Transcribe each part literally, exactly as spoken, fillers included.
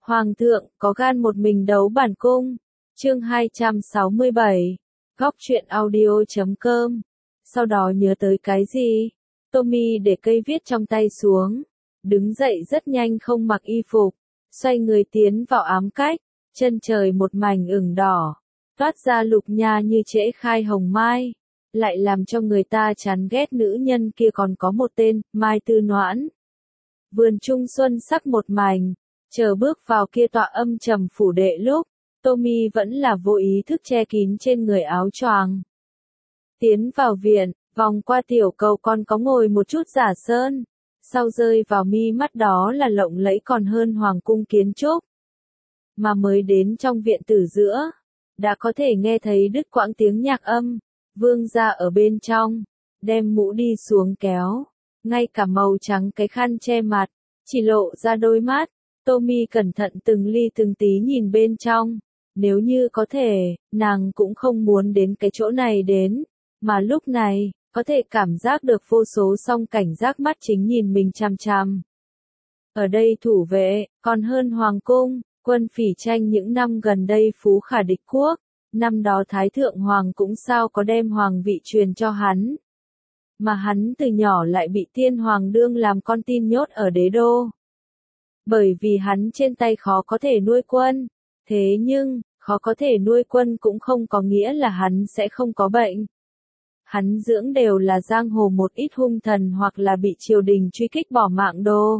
Hoàng thượng, có gan một mình đấu bản cung. Chương hai trăm sáu mươi bảy. Góc truyện audio chấm com. Sau đó nhớ tới cái gì? Tommy để cây viết trong tay xuống. Đứng dậy rất nhanh không mặc y phục. Xoay người tiến vào ám cách. Chân trời một mảnh ửng đỏ. Toát ra lục nha như trễ khai hồng mai. Lại làm cho người ta chán ghét nữ nhân kia còn có một tên, Mai Tư Noãn. Vườn trung xuân sắc một mảnh. Chờ bước vào kia tọa âm trầm phủ đệ lúc, Tommy vẫn là vô ý thức che kín trên người áo choàng. Tiến vào viện, vòng qua tiểu cầu còn có ngồi một chút giả sơn, sau rơi vào mi mắt đó là lộng lẫy còn hơn hoàng cung kiến trúc. Mà mới đến trong viện tử giữa, đã có thể nghe thấy đứt quãng tiếng nhạc âm, vương gia ở bên trong, đem mũ đi xuống kéo, ngay cả màu trắng cái khăn che mặt, chỉ lộ ra đôi mắt. Tommy cẩn thận từng ly từng tí nhìn bên trong, nếu như có thể, nàng cũng không muốn đến cái chỗ này đến, mà lúc này, có thể cảm giác được vô số song cảnh giác mắt chính nhìn mình chằm chằm. Ở đây thủ vệ, còn hơn hoàng cung, quân Phỉ Tranh những năm gần đây phú khả địch quốc, năm đó Thái Thượng Hoàng cũng sao có đem hoàng vị truyền cho hắn. Mà hắn từ nhỏ lại bị tiên hoàng đương làm con tin nhốt ở đế đô. Bởi vì hắn trên tay khó có thể nuôi quân, thế nhưng, khó có thể nuôi quân cũng không có nghĩa là hắn sẽ không có bệnh. Hắn dưỡng đều là giang hồ một ít hung thần hoặc là bị triều đình truy kích bỏ mạng đô.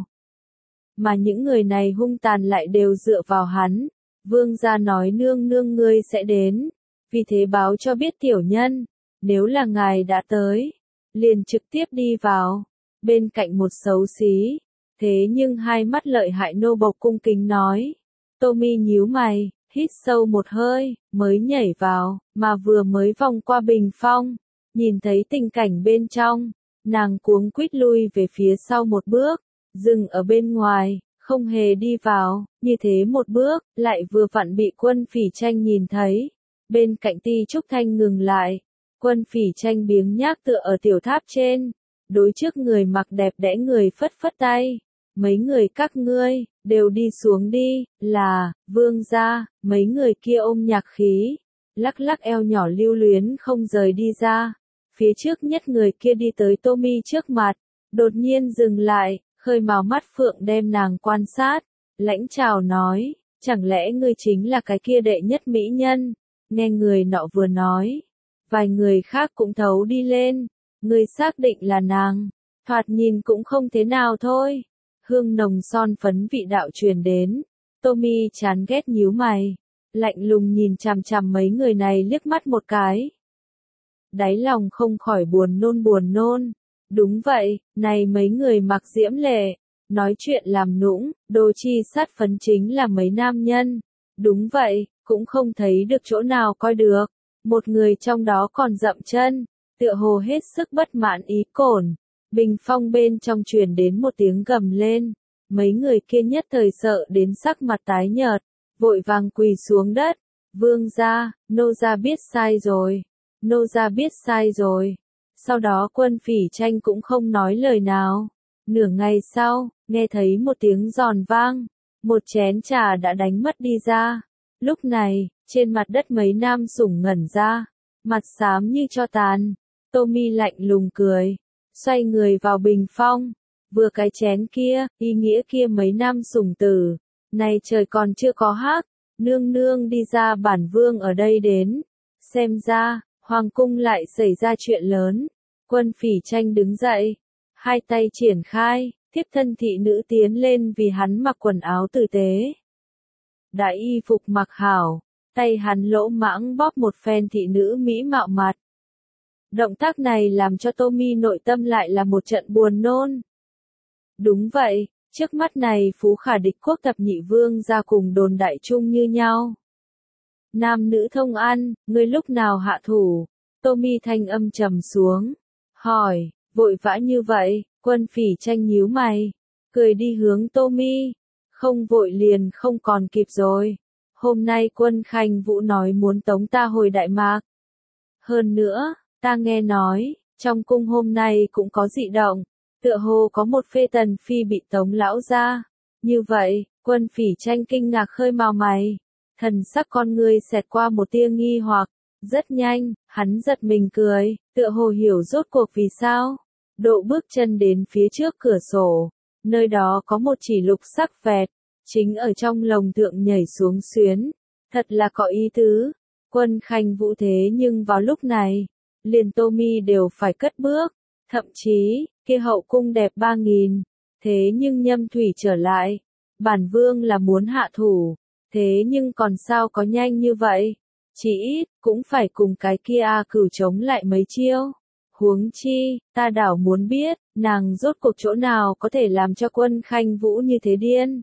Mà những người này hung tàn lại đều dựa vào hắn, vương gia nói nương nương ngươi sẽ đến, vì thế báo cho biết tiểu nhân, nếu là ngài đã tới, liền trực tiếp đi vào, bên cạnh một xấu xí. Thế nhưng hai mắt lợi hại nô bộc cung kính nói. Tommy nhíu mày, hít sâu một hơi, mới nhảy vào, mà vừa mới vòng qua bình phong, nhìn thấy tình cảnh bên trong, nàng cuống quýt lui về phía sau một bước, dừng ở bên ngoài, không hề đi vào, như thế một bước, lại vừa vặn bị quân Phỉ Tranh nhìn thấy. Bên cạnh Ti Trúc Thanh ngừng lại, quân Phỉ Tranh biếng nhác tựa ở tiểu tháp trên, đối trước người mặc đẹp đẽ người phất phất tay. Mấy người các ngươi, đều đi xuống đi, là, vương gia, mấy người kia ôm nhạc khí, lắc lắc eo nhỏ lưu luyến không rời đi ra. Phía trước nhất người kia đi tới Tommy trước mặt, đột nhiên dừng lại, khơi màu mắt phượng đem nàng quan sát, lãnh chào nói, chẳng lẽ ngươi chính là cái kia đệ nhất mỹ nhân, nghe người nọ vừa nói, vài người khác cũng thấu đi lên, ngươi xác định là nàng, thoạt nhìn cũng không thế nào thôi. Hương nồng son phấn vị đạo truyền đến, Tommy chán ghét nhíu mày, lạnh lùng nhìn chằm chằm mấy người này liếc mắt một cái. Đáy lòng không khỏi buồn nôn buồn nôn, đúng vậy, này mấy người mặc diễm lệ, nói chuyện làm nũng, đồ chi sát phấn chính là mấy nam nhân, đúng vậy, cũng không thấy được chỗ nào coi được, một người trong đó còn dậm chân, tựa hồ hết sức bất mãn ý cổn. Bình phong bên trong truyền đến một tiếng gầm lên, mấy người kia nhất thời sợ đến sắc mặt tái nhợt, vội vàng quỳ xuống đất, vương gia, nô gia biết sai rồi, nô gia biết sai rồi. Sau đó quân Phỉ Tranh cũng không nói lời nào, nửa ngày sau, nghe thấy một tiếng giòn vang, một chén trà đã đánh mất đi ra, lúc này, trên mặt đất mấy nam sủng ngẩn ra, mặt xám như tro tàn, Tommy lạnh lùng cười. Xoay người vào bình phong, vừa cái chén kia, ý nghĩa kia mấy năm sủng tử, này trời còn chưa có hắc, nương nương đi ra bản vương ở đây đến, xem ra, hoàng cung lại xảy ra chuyện lớn, quân Phỉ Tranh đứng dậy, hai tay triển khai, thiếp thân thị nữ tiến lên vì hắn mặc quần áo tử tế. Đại y phục mặc hảo, tay hắn lỗ mãng bóp một phen thị nữ mỹ mạo mặt. Động tác này làm cho Tommy nội tâm lại là một trận buồn nôn. Đúng vậy, trước mắt này phú khả địch quốc thập nhị vương ra cùng đồn đại chung như nhau. Nam nữ thông ăn, ngươi lúc nào hạ thủ? Tommy thanh âm trầm xuống. Hỏi, vội vã như vậy, quân Phỉ Tranh nhíu mày. Cười đi hướng Tommy. Không vội liền không còn kịp rồi. Hôm nay quân Khanh Vũ nói muốn tống ta hồi Đại Mạc. Hơn nữa, ta nghe nói, trong cung hôm nay cũng có dị động, tựa hồ có một phê tần phi bị tống lão ra. Như vậy, Quân Phỉ Tranh kinh ngạc khơi mào mày, thần sắc con người xẹt qua một tia nghi hoặc, rất nhanh, hắn giật mình cười, tựa hồ hiểu rốt cuộc vì sao. Độ bước chân đến phía trước cửa sổ, nơi đó có một chỉ lục sắc vẹt, chính ở trong lồng tượng nhảy xuống xuyến, thật là có ý tứ. Quân Khanh Vũ thế nhưng vào lúc này, liền Tommy đều phải cất bước, thậm chí, kia hậu cung đẹp ba nghìn, thế nhưng Nhâm Thủy trở lại, bản vương là muốn hạ thủ, thế nhưng còn sao có nhanh như vậy, chỉ ít, cũng phải cùng cái kia A Cửu chống lại mấy chiêu. Huống chi, ta đảo muốn biết, nàng rốt cuộc chỗ nào có thể làm cho Quân Khanh Vũ như thế điên.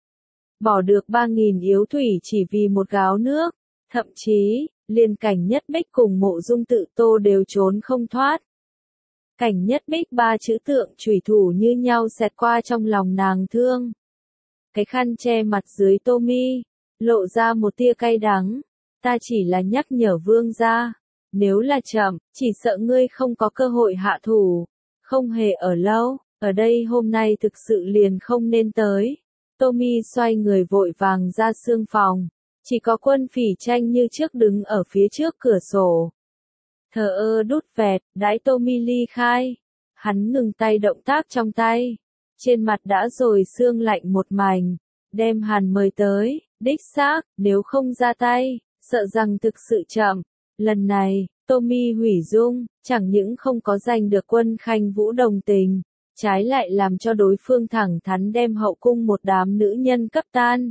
Bỏ được ba nghìn yếu thủy chỉ vì một gáo nước, thậm chí, liền Cảnh Nhất Bích cùng Mộ Dung Tự Tô đều trốn không thoát. Cảnh Nhất Bích ba chữ tượng chủy thủ như nhau xẹt qua trong lòng nàng thương. Cái khăn che mặt dưới tô mi, lộ ra một tia cay đắng, ta chỉ là nhắc nhở vương gia, nếu là chậm, chỉ sợ ngươi không có cơ hội hạ thủ, không hề ở lâu, ở đây hôm nay thực sự liền không nên tới. Tommy xoay người vội vàng ra sương phòng, chỉ có Quân Phỉ Tranh như trước đứng ở phía trước cửa sổ. Thờ ơ đút vẹt, đãi Tommy ly khai, hắn ngừng tay động tác trong tay, trên mặt đã rồi sương lạnh một mảnh, đem Hàn mời tới, đích xác, nếu không ra tay, sợ rằng thực sự chậm. Lần này, Tommy hủy dung, chẳng những không có giành được Quân Khanh Vũ đồng tình, trái lại làm cho đối phương thẳng thắn đem hậu cung một đám nữ nhân cấp tan.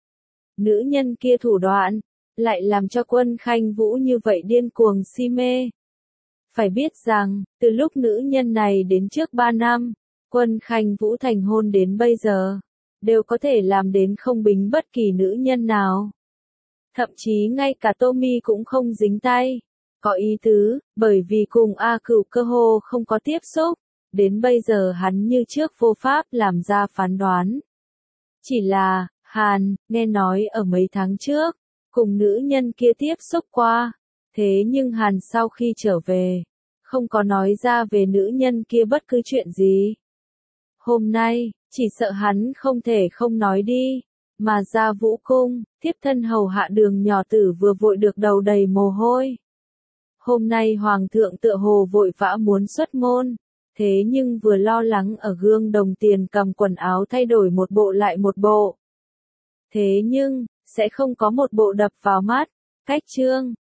Nữ nhân kia thủ đoạn, lại làm cho Quân Khanh Vũ như vậy điên cuồng si mê. Phải biết rằng, từ lúc nữ nhân này đến trước ba năm, Quân Khanh Vũ thành hôn đến bây giờ, đều có thể làm đến không bính bất kỳ nữ nhân nào. Thậm chí ngay cả Tommy cũng không dính tay. Có ý tứ, bởi vì cùng A Cửu cơ hồ không có tiếp xúc, đến bây giờ hắn như trước vô pháp làm ra phán đoán. Chỉ là, Hàn, nghe nói ở mấy tháng trước, cùng nữ nhân kia tiếp xúc qua, thế nhưng Hàn sau khi trở về, không có nói ra về nữ nhân kia bất cứ chuyện gì. Hôm nay, chỉ sợ hắn không thể không nói đi, mà ra vũ cung, tiếp thân hầu hạ Đường nhỏ tử vừa vội được đầu đầy mồ hôi. Hôm nay Hoàng thượng tựa hồ vội vã muốn xuất môn, thế nhưng vừa lo lắng ở gương đồng tiền cầm quần áo thay đổi một bộ lại một bộ. Thế nhưng, sẽ không có một bộ đập vào mắt, cách chương.